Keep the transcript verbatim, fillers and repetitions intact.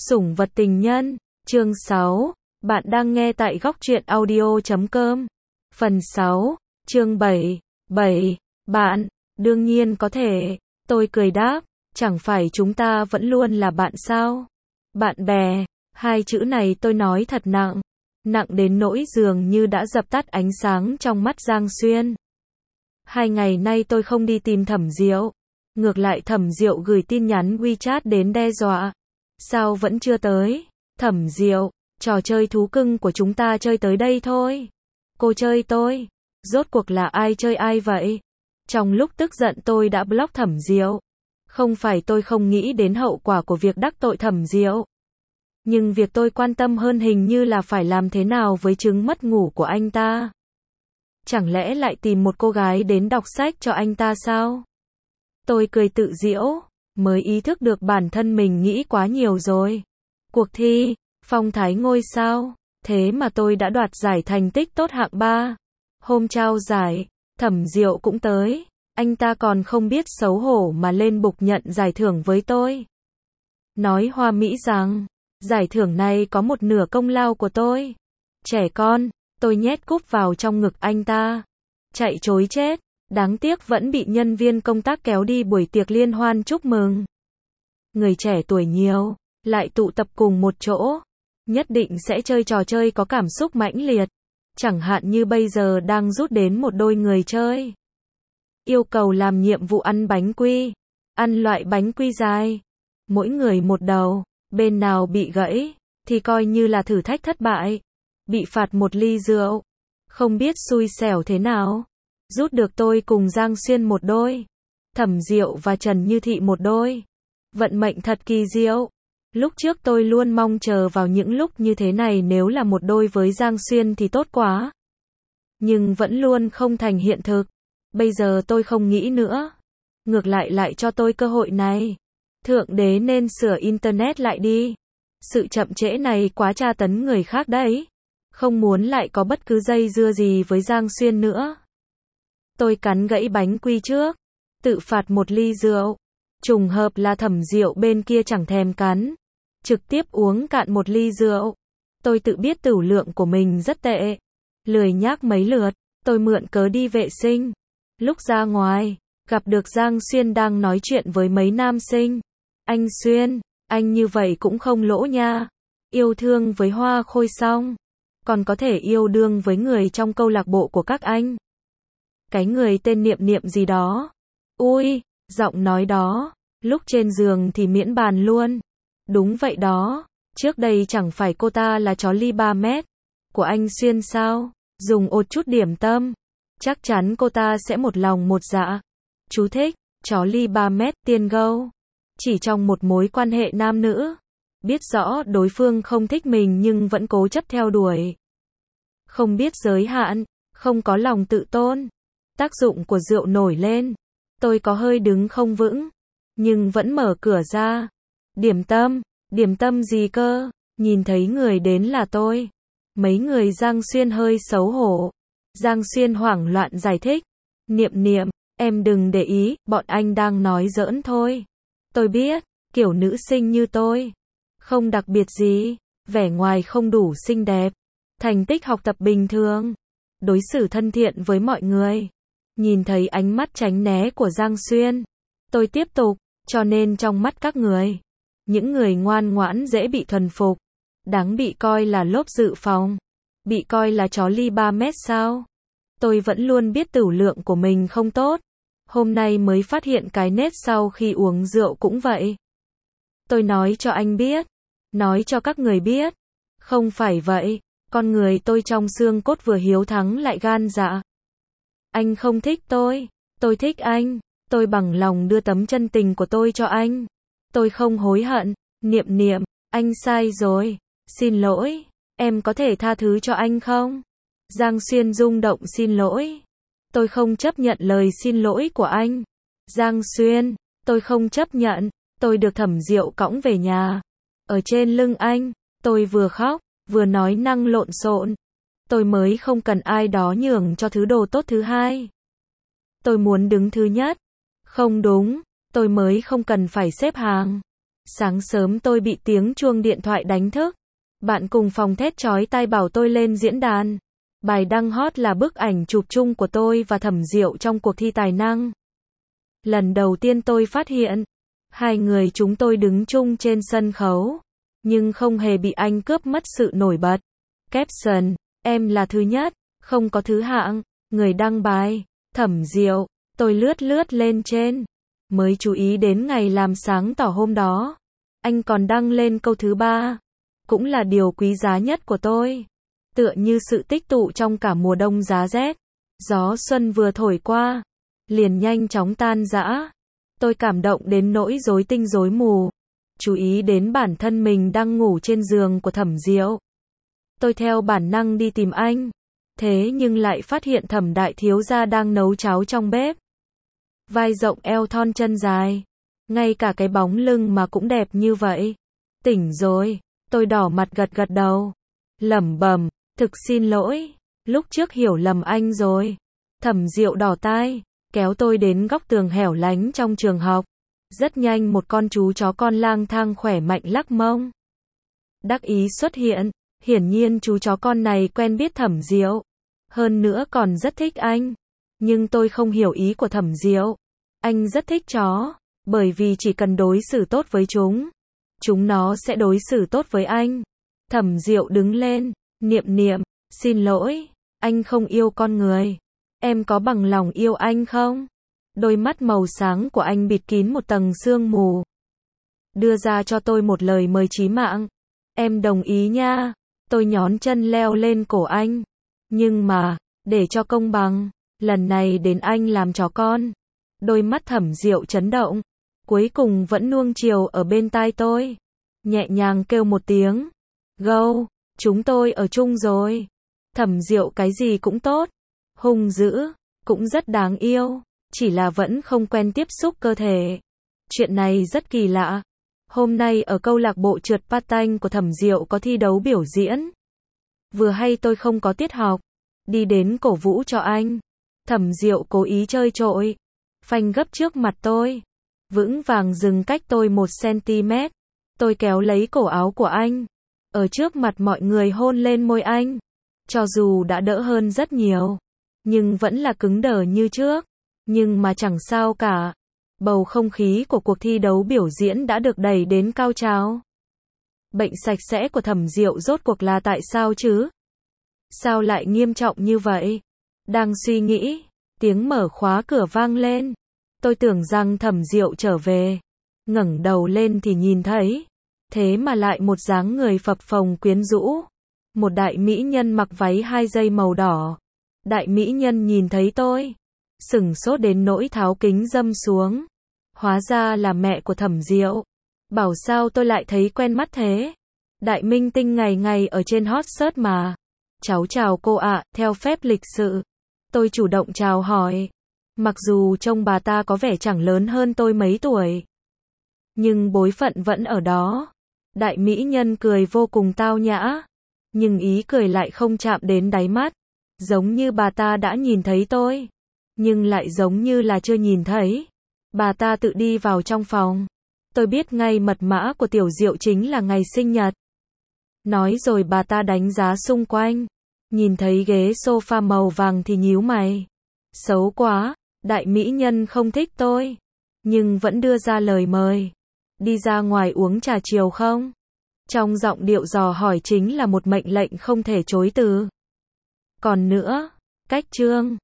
Sủng vật tình nhân, chương sáu, bạn đang nghe tại góc truyện audio chấm com. Phần sáu, chương bảy, bảy, bạn, đương nhiên có thể, tôi cười đáp, chẳng phải chúng ta vẫn luôn là bạn sao? Bạn bè, hai chữ này tôi nói thật nặng, nặng đến nỗi dường như đã dập tắt ánh sáng trong mắt Giang Xuyên. Hai ngày nay tôi không đi tìm Thẩm Diệu, ngược lại Thẩm Diệu gửi tin nhắn WeChat đến đe dọa. Sao vẫn chưa tới? Thẩm Diệu, trò chơi thú cưng của chúng ta chơi tới đây thôi. Cô chơi tôi. Rốt cuộc là ai chơi ai vậy? Trong lúc tức giận tôi đã block Thẩm Diệu. Không phải tôi không nghĩ đến hậu quả của việc đắc tội Thẩm Diệu. Nhưng việc tôi quan tâm hơn hình như là phải làm thế nào với chứng mất ngủ của anh ta. Chẳng lẽ lại tìm một cô gái đến đọc sách cho anh ta sao? Tôi cười tự giễu, mới ý thức được bản thân mình nghĩ quá nhiều rồi. Cuộc thi, phong thái ngôi sao, thế mà tôi đã đoạt giải thành tích tốt hạng ba. Hôm trao giải, Thẩm Diệu cũng tới, anh ta còn không biết xấu hổ mà lên bục nhận giải thưởng với tôi. Nói hoa mỹ rằng, giải thưởng này có một nửa công lao của tôi. Trẻ con, tôi nhét cúp vào trong ngực anh ta. Chạy chối chết, đáng tiếc vẫn bị nhân viên công tác kéo đi buổi tiệc liên hoan chúc mừng. Người trẻ tuổi nhiều, lại tụ tập cùng một chỗ, nhất định sẽ chơi trò chơi có cảm xúc mãnh liệt. Chẳng hạn như bây giờ đang rút đến một đôi người chơi. Yêu cầu làm nhiệm vụ ăn bánh quy, ăn loại bánh quy dài, mỗi người một đầu, bên nào bị gãy, thì coi như là thử thách thất bại, bị phạt một ly rượu. Không biết xui xẻo thế nào, rút được tôi cùng Giang Xuyên một đôi, Thẩm Diệu và Trần Như Thị một đôi. Vận mệnh thật kỳ diệu. Lúc trước tôi luôn mong chờ vào những lúc như thế này, nếu là một đôi với Giang Xuyên thì tốt quá. Nhưng vẫn luôn không thành hiện thực. Bây giờ tôi không nghĩ nữa. Ngược lại lại cho tôi cơ hội này. Thượng đế nên sửa internet lại đi. Sự chậm trễ này quá tra tấn người khác đấy. Không muốn lại có bất cứ dây dưa gì với Giang Xuyên nữa. Tôi cắn gãy bánh quy trước, tự phạt một ly rượu. Trùng hợp là Thẩm Diệu bên kia chẳng thèm cắn, trực tiếp uống cạn một ly rượu. Tôi tự biết tửu lượng của mình rất tệ, lười nhác mấy lượt, tôi mượn cớ đi vệ sinh. Lúc ra ngoài, gặp được Giang Xuyên đang nói chuyện với mấy nam sinh. Anh Xuyên, anh như vậy cũng không lỗ nha. Yêu thương với Hoa Khôi xong, còn có thể yêu đương với người trong câu lạc bộ của các anh. Cái người tên Niệm Niệm gì đó. Ui, giọng nói đó, lúc trên giường thì miễn bàn luôn. Đúng vậy đó, trước đây chẳng phải cô ta là chó ly ba mét của anh Xuyên sao? Dùng ột chút điểm tâm, chắc chắn cô ta sẽ một lòng một dạ. Chú thích, chó ly ba mét tiên gâu. Chỉ trong một mối quan hệ nam nữ, biết rõ đối phương không thích mình nhưng vẫn cố chấp theo đuổi. Không biết giới hạn, không có lòng tự tôn. Tác dụng của rượu nổi lên. Tôi có hơi đứng không vững, nhưng vẫn mở cửa ra. Điểm tâm, điểm tâm gì cơ? Nhìn thấy người đến là tôi. Mấy người Giang Xuyên hơi xấu hổ. Giang Xuyên hoảng loạn giải thích. Niệm Niệm, em đừng để ý, bọn anh đang nói giỡn thôi. Tôi biết, kiểu nữ sinh như tôi, không đặc biệt gì, vẻ ngoài không đủ xinh đẹp, thành tích học tập bình thường, đối xử thân thiện với mọi người. Nhìn thấy ánh mắt tránh né của Giang Xuyên, tôi tiếp tục, cho nên trong mắt các người, những người ngoan ngoãn dễ bị thuần phục, đáng bị coi là lốp dự phòng, bị coi là chó ly ba mét sao? Tôi vẫn luôn biết tửu lượng của mình không tốt, hôm nay mới phát hiện cái nết sau khi uống rượu cũng vậy. Tôi nói cho anh biết, nói cho các người biết, không phải vậy, con người tôi trong xương cốt vừa hiếu thắng lại gan dạ. Anh không thích tôi, tôi thích anh, tôi bằng lòng đưa tấm chân tình của tôi cho anh. Tôi không hối hận. Niệm Niệm, anh sai rồi, xin lỗi, em có thể tha thứ cho anh không? Giang Xuyên rung động xin lỗi. Tôi không chấp nhận lời xin lỗi của anh. Giang Xuyên, tôi không chấp nhận. Tôi được Thẩm Diệu cõng về nhà. Ở trên lưng anh, tôi vừa khóc, vừa nói năng lộn xộn. Tôi mới không cần ai đó nhường cho thứ đồ tốt thứ hai. Tôi muốn đứng thứ nhất. Không đúng, tôi mới không cần phải xếp hàng. Sáng sớm tôi bị tiếng chuông điện thoại đánh thức. Bạn cùng phòng thét chói tai bảo tôi lên diễn đàn. Bài đăng hot là bức ảnh chụp chung của tôi và Thẩm Diệu trong cuộc thi tài năng. Lần đầu tiên tôi phát hiện, hai người chúng tôi đứng chung trên sân khấu, nhưng không hề bị anh cướp mất sự nổi bật. Caption, em là thứ nhất, không có thứ hạng. Người đăng bài, Thẩm Diệu. Tôi lướt lướt lên trên, mới chú ý đến ngày làm sáng tỏ hôm đó. Anh còn đăng lên câu thứ ba, cũng là điều quý giá nhất của tôi. Tựa như sự tích tụ trong cả mùa đông giá rét, gió xuân vừa thổi qua, liền nhanh chóng tan rã. Tôi cảm động đến nỗi rối tinh rối mù, chú ý đến bản thân mình đang ngủ trên giường của Thẩm Diệu. Tôi theo bản năng đi tìm anh, thế nhưng lại phát hiện Thẩm đại thiếu gia đang nấu cháo trong bếp. Vai rộng eo thon chân dài, ngay cả cái bóng lưng mà cũng đẹp như vậy. Tỉnh rồi, tôi đỏ mặt gật gật đầu, lẩm bẩm, thực xin lỗi, lúc trước hiểu lầm anh rồi. Thẩm Diệu đỏ tai, kéo tôi đến góc tường hẻo lánh trong trường học. Rất nhanh một con chú chó con lang thang khỏe mạnh lắc mông. Đắc ý xuất hiện, hiển nhiên chú chó con này quen biết Thẩm Diệu, hơn nữa còn rất thích anh. Nhưng tôi không hiểu ý của Thẩm Diệu. Anh rất thích chó, bởi vì chỉ cần đối xử tốt với chúng, chúng nó sẽ đối xử tốt với anh. Thẩm Diệu đứng lên, niệm niệm, xin lỗi, anh không yêu con người. Em có bằng lòng yêu anh không? Đôi mắt màu sáng của anh bịt kín một tầng sương mù. Đưa ra cho tôi một lời mời chí mạng. Em đồng ý nha. Tôi nhón chân leo lên cổ anh. Nhưng mà, để cho công bằng, lần này đến anh làm chó con. Đôi mắt Thẩm Diệu chấn động, cuối cùng vẫn nuông chiều ở bên tai tôi. Nhẹ nhàng kêu một tiếng. Gâu, chúng tôi ở chung rồi. Thẩm Diệu cái gì cũng tốt, hung dữ, cũng rất đáng yêu, chỉ là vẫn không quen tiếp xúc cơ thể. Chuyện này rất kỳ lạ. Hôm nay ở câu lạc bộ trượt patin của Thẩm Diệu có thi đấu biểu diễn. Vừa hay tôi không có tiết học, đi đến cổ vũ cho anh. Thẩm Diệu cố ý chơi trội, phanh gấp trước mặt tôi, vững vàng dừng cách tôi một xăng-ti-mét. Tôi kéo lấy cổ áo của anh, ở trước mặt mọi người hôn lên môi anh. Cho dù đã đỡ hơn rất nhiều, nhưng vẫn là cứng đờ như trước. Nhưng mà chẳng sao cả. Bầu không khí của cuộc thi đấu biểu diễn đã được đẩy đến cao trào. Bệnh sạch sẽ của Thẩm Diệu rốt cuộc là tại sao chứ? Sao lại nghiêm trọng như vậy? Đang suy nghĩ, tiếng mở khóa cửa vang lên. Tôi tưởng rằng Thẩm Diệu trở về. Ngẩng đầu lên thì nhìn thấy, thế mà lại một dáng người phập phồng quyến rũ. Một đại mỹ nhân mặc váy hai dây màu đỏ. Đại mỹ nhân nhìn thấy tôi, sửng sốt đến nỗi tháo kính râm xuống. Hóa ra là mẹ của Thẩm Diệu. Bảo sao tôi lại thấy quen mắt thế? Đại minh tinh ngày ngày ở trên hot search mà. Cháu chào cô ạ, theo phép lịch sự. Tôi chủ động chào hỏi. Mặc dù trông bà ta có vẻ chẳng lớn hơn tôi mấy tuổi, nhưng bối phận vẫn ở đó. Đại mỹ nhân cười vô cùng tao nhã, nhưng ý cười lại không chạm đến đáy mắt. Giống như bà ta đã nhìn thấy tôi, nhưng lại giống như là chưa nhìn thấy. Bà ta tự đi vào trong phòng. Tôi biết ngay mật mã của Tiểu Diệu chính là ngày sinh nhật. Nói rồi bà ta đánh giá xung quanh. Nhìn thấy ghế sofa màu vàng thì nhíu mày. Xấu quá, đại mỹ nhân không thích tôi. Nhưng vẫn đưa ra lời mời. Đi ra ngoài uống trà chiều không? Trong giọng điệu dò hỏi chính là một mệnh lệnh không thể chối từ. Còn nữa, cách chương.